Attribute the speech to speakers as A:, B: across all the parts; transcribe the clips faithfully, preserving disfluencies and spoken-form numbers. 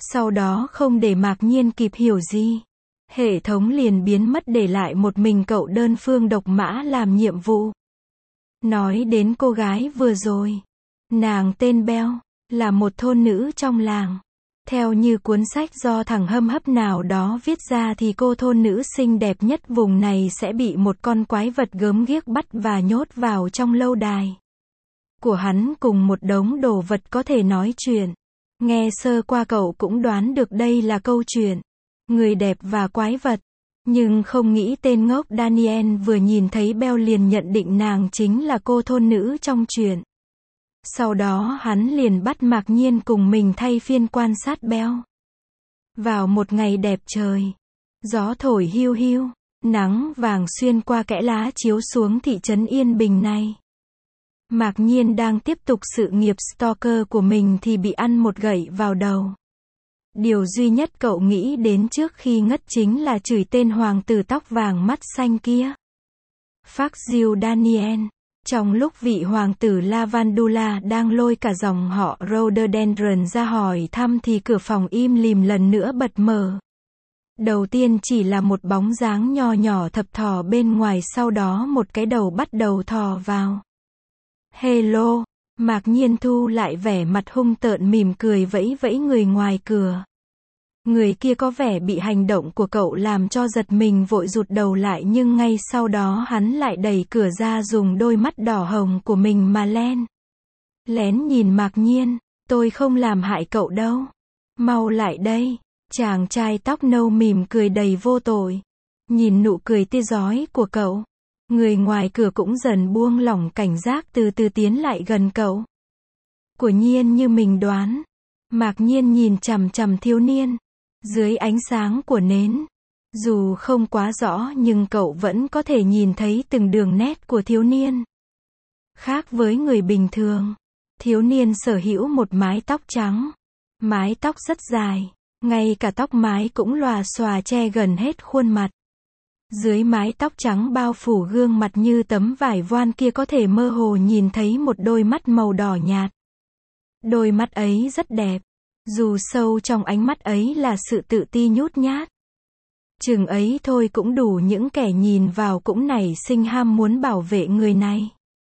A: Sau đó không để Mạc Nhiên kịp hiểu gì, hệ thống liền biến mất để lại một mình cậu đơn phương độc mã làm nhiệm vụ. Nói đến cô gái vừa rồi, nàng tên Bell, là một thôn nữ trong làng. Theo như cuốn sách do thằng hâm hấp nào đó viết ra thì cô thôn nữ xinh đẹp nhất vùng này sẽ bị một con quái vật gớm ghiếc bắt và nhốt vào trong lâu đài của hắn cùng một đống đồ vật có thể nói chuyện. Nghe sơ qua cậu cũng đoán được đây là câu chuyện người đẹp và quái vật. Nhưng không nghĩ tên ngốc Daniel vừa nhìn thấy Bell liền nhận định nàng chính là cô thôn nữ trong chuyện. Sau đó hắn liền bắt Mạc Nhiên cùng mình thay phiên quan sát Bell. Vào một ngày đẹp trời, gió thổi hiu hiu, nắng vàng xuyên qua kẽ lá chiếu xuống thị trấn yên bình này. Mạc Nhiên đang tiếp tục sự nghiệp stalker của mình thì bị ăn một gậy vào đầu. Điều duy nhất cậu nghĩ đến trước khi ngất chính là chửi tên hoàng tử tóc vàng mắt xanh kia. Fuck you Daniel. Trong lúc vị hoàng tử Lavandula đang lôi cả dòng họ Rhododendron ra hỏi thăm thì cửa phòng im lìm lần nữa bật mở. Đầu tiên chỉ là một bóng dáng nho nhỏ thập thò bên ngoài, sau đó một cái đầu bắt đầu thò vào. Hello, Mạc Nhiên thu lại vẻ mặt hung tợn mỉm cười vẫy vẫy người ngoài cửa. Người kia có vẻ bị hành động của cậu làm cho giật mình vội rụt đầu lại, nhưng ngay sau đó hắn lại đẩy cửa ra dùng đôi mắt đỏ hồng của mình mà len lén nhìn Mạc Nhiên. Tôi không làm hại cậu đâu. Mau lại đây. Chàng trai tóc nâu mỉm cười đầy vô tội. Nhìn nụ cười tươi rói của cậu, người ngoài cửa cũng dần buông lỏng cảnh giác từ từ tiến lại gần cậu. Quả nhiên như mình đoán. Mạc Nhiên nhìn chằm chằm thiếu niên. Dưới ánh sáng của nến, dù không quá rõ nhưng cậu vẫn có thể nhìn thấy từng đường nét của thiếu niên. Khác với người bình thường, thiếu niên sở hữu một mái tóc trắng. Mái tóc rất dài, ngay cả tóc mái cũng lòa xòa che gần hết khuôn mặt. Dưới mái tóc trắng bao phủ gương mặt như tấm vải voan kia có thể mơ hồ nhìn thấy một đôi mắt màu đỏ nhạt. Đôi mắt ấy rất đẹp. Dù sâu trong ánh mắt ấy là sự tự ti nhút nhát. Chừng ấy thôi cũng đủ những kẻ nhìn vào cũng nảy sinh ham muốn bảo vệ người này.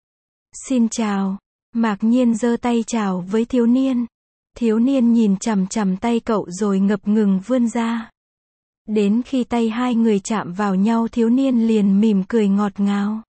A: Xin chào. Mạc Nhiên giơ tay chào với thiếu niên. Thiếu niên nhìn chằm chằm tay cậu rồi ngập ngừng vươn ra. Đến khi tay hai người chạm vào nhau thiếu niên liền mỉm cười ngọt ngào.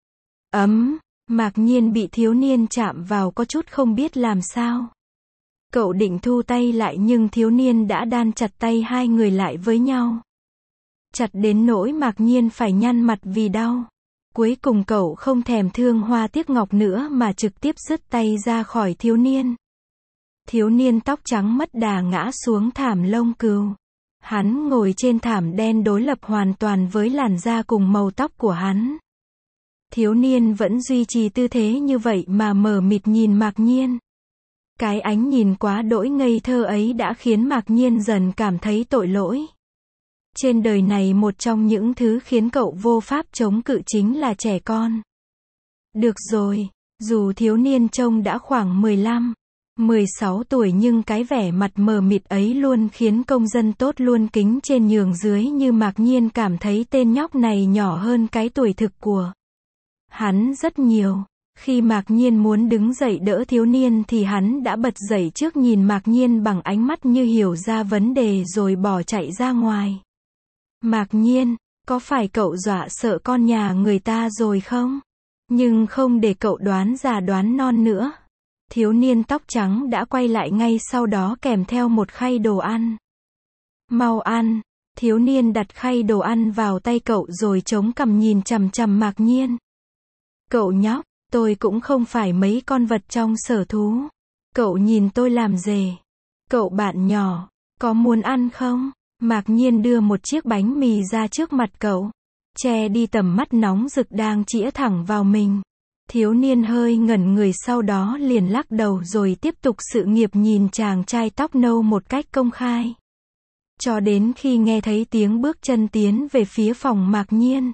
A: Ấm, Mạc Nhiên bị thiếu niên chạm vào có chút không biết làm sao. Cậu định thu tay lại nhưng thiếu niên đã đan chặt tay hai người lại với nhau. Chặt đến nỗi Mạc Nhiên phải nhăn mặt vì đau. Cuối cùng cậu không thèm thương hoa tiếc ngọc nữa mà trực tiếp dứt tay ra khỏi thiếu niên. Thiếu niên tóc trắng mất đà ngã xuống thảm lông cừu. Hắn ngồi trên thảm đen đối lập hoàn toàn với làn da cùng màu tóc của hắn. Thiếu niên vẫn duy trì tư thế như vậy mà mờ mịt nhìn Mạc Nhiên. Cái ánh nhìn quá đỗi ngây thơ ấy đã khiến Mạc Nhiên dần cảm thấy tội lỗi. Trên đời này một trong những thứ khiến cậu vô pháp chống cự chính là trẻ con. Được rồi, dù thiếu niên trông đã khoảng mười lăm, mười sáu tuổi nhưng cái vẻ mặt mờ mịt ấy luôn khiến công dân tốt luôn kính trên nhường dưới như Mạc Nhiên cảm thấy tên nhóc này nhỏ hơn cái tuổi thực của hắn rất nhiều. Khi Mạc Nhiên muốn đứng dậy đỡ thiếu niên thì hắn đã bật dậy trước, nhìn Mạc Nhiên bằng ánh mắt như hiểu ra vấn đề rồi bỏ chạy ra ngoài. Mạc Nhiên, có phải cậu dọa sợ con nhà người ta rồi không? Nhưng không để cậu đoán già đoán non nữa. Thiếu niên tóc trắng đã quay lại ngay sau đó kèm theo một khay đồ ăn. Mau ăn. Thiếu niên đặt khay đồ ăn vào tay cậu rồi chống cằm nhìn chằm chằm Mạc Nhiên. Cậu nhóc, tôi cũng không phải mấy con vật trong sở thú. Cậu nhìn tôi làm gì? Cậu bạn nhỏ, có muốn ăn không? Mạc Nhiên đưa một chiếc bánh mì ra trước mặt cậu, che đi tầm mắt nóng rực đang chĩa thẳng vào mình. Thiếu niên hơi ngẩn người sau đó liền lắc đầu rồi tiếp tục sự nghiệp nhìn chàng trai tóc nâu một cách công khai. Cho đến khi nghe thấy tiếng bước chân tiến về phía phòng Mạc Nhiên.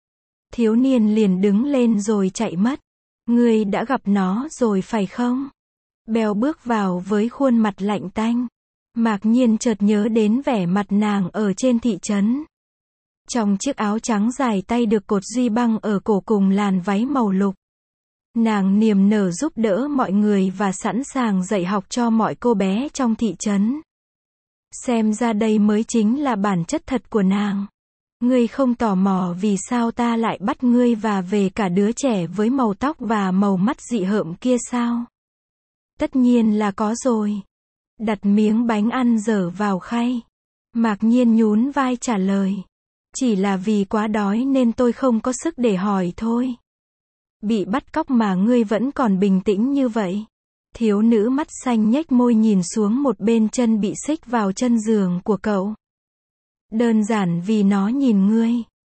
A: Thiếu niên liền đứng lên rồi chạy mất. Ngươi đã gặp nó rồi phải không? Bell bước vào với khuôn mặt lạnh tanh. Mạc Nhiên chợt nhớ đến vẻ mặt nàng ở trên thị trấn. Trong chiếc áo trắng dài tay được cột duy băng ở cổ cùng làn váy màu lục. Nàng niềm nở giúp đỡ mọi người và sẵn sàng dạy học cho mọi cô bé trong thị trấn. Xem ra đây mới chính là bản chất thật của nàng. Ngươi không tò mò vì sao ta lại bắt ngươi và về cả đứa trẻ với màu tóc và màu mắt dị hợm kia sao? Tất nhiên là có rồi. Đặt miếng bánh ăn dở vào khay. Mạc Nhiên nhún vai trả lời. Chỉ là vì quá đói nên tôi không có sức để hỏi thôi. Bị bắt cóc mà ngươi vẫn còn bình tĩnh như vậy. Thiếu nữ mắt xanh nhếch môi nhìn xuống một bên chân bị xích vào chân giường của cậu. Đơn giản vì nó nhìn ngươi.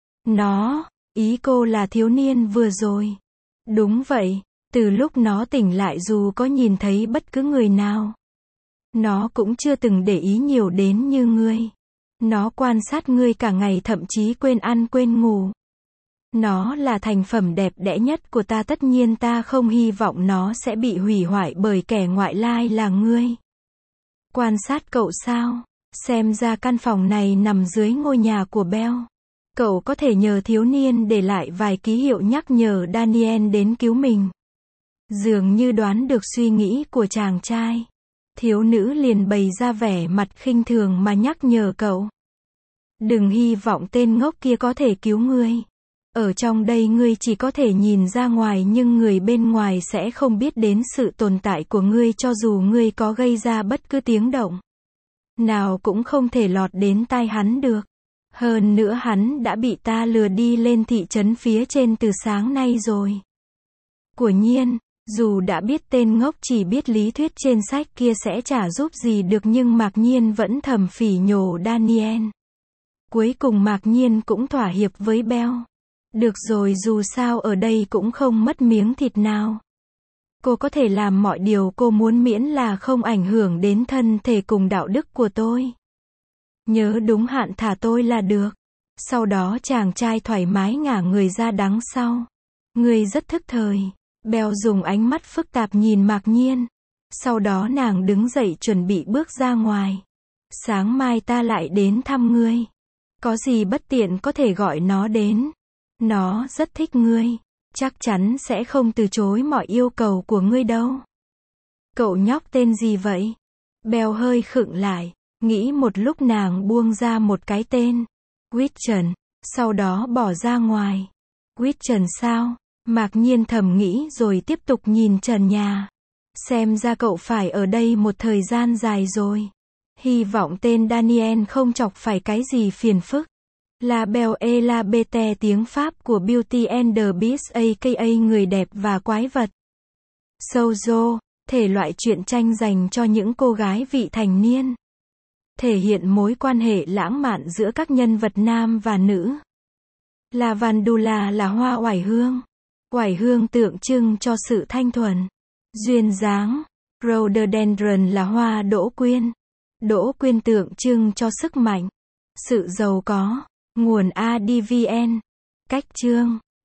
A: Nó, ý cô là thiếu niên vừa rồi. Đúng vậy, từ lúc nó tỉnh lại dù có nhìn thấy bất cứ người nào. Nó cũng chưa từng để ý nhiều đến như ngươi. Nó quan sát ngươi cả ngày thậm chí quên ăn quên ngủ. Nó là thành phẩm đẹp đẽ nhất của ta, tất nhiên ta không hy vọng nó sẽ bị hủy hoại bởi kẻ ngoại lai là ngươi. Quan sát cậu sao? Xem ra căn phòng này nằm dưới ngôi nhà của Belle. Cậu có thể nhờ thiếu niên để lại vài ký hiệu nhắc nhở Daniel đến cứu mình. Dường như đoán được suy nghĩ của chàng trai. Thiếu nữ liền bày ra vẻ mặt khinh thường mà nhắc nhở cậu. Đừng hy vọng tên ngốc kia có thể cứu ngươi. Ở trong đây ngươi chỉ có thể nhìn ra ngoài nhưng người bên ngoài sẽ không biết đến sự tồn tại của ngươi cho dù ngươi có gây ra bất cứ tiếng động. Nào cũng không thể lọt đến tai hắn được. Hơn nữa hắn đã bị ta lừa đi lên thị trấn phía trên từ sáng nay rồi. Quả nhiên, dù đã biết tên ngốc chỉ biết lý thuyết trên sách kia sẽ chả giúp gì được nhưng Mạc Nhiên vẫn thầm phỉ nhổ Daniel. Cuối cùng Mạc Nhiên cũng thỏa hiệp với Belle. Được rồi, dù sao ở đây cũng không mất miếng thịt nào. Cô có thể làm mọi điều cô muốn miễn là không ảnh hưởng đến thân thể cùng đạo đức của tôi. Nhớ đúng hạn thả tôi là được. Sau đó chàng trai thoải mái ngả người ra đằng sau. Người rất thức thời. Belle dùng ánh mắt phức tạp nhìn Mạc Nhiên. Sau đó nàng đứng dậy chuẩn bị bước ra ngoài. Sáng mai ta lại đến thăm ngươi. Có gì bất tiện có thể gọi nó đến. Nó rất thích ngươi. Chắc chắn sẽ không từ chối mọi yêu cầu của ngươi đâu. Cậu nhóc tên gì vậy? Belle hơi khựng lại. Nghĩ một lúc nàng buông ra một cái tên. Witchen. Sau đó bỏ ra ngoài. Witchen sao? Mạc Nhiên thầm nghĩ rồi tiếp tục nhìn trần nhà. Xem ra cậu phải ở đây một thời gian dài rồi. Hy vọng tên Daniel không chọc phải cái gì phiền phức. La Belle et la Bête, tiếng Pháp của Beauty and the Beast aka người đẹp và quái vật. Shoujo, thể loại truyện tranh dành cho những cô gái vị thành niên. Thể hiện mối quan hệ lãng mạn giữa các nhân vật nam và nữ. Lavandula là hoa oải hương. Oải hương tượng trưng cho sự thanh thuần, duyên dáng. Rhododendron là hoa đỗ quyên. Đỗ quyên tượng trưng cho sức mạnh, sự giàu có. Nguồn a đê vê en. Cách chương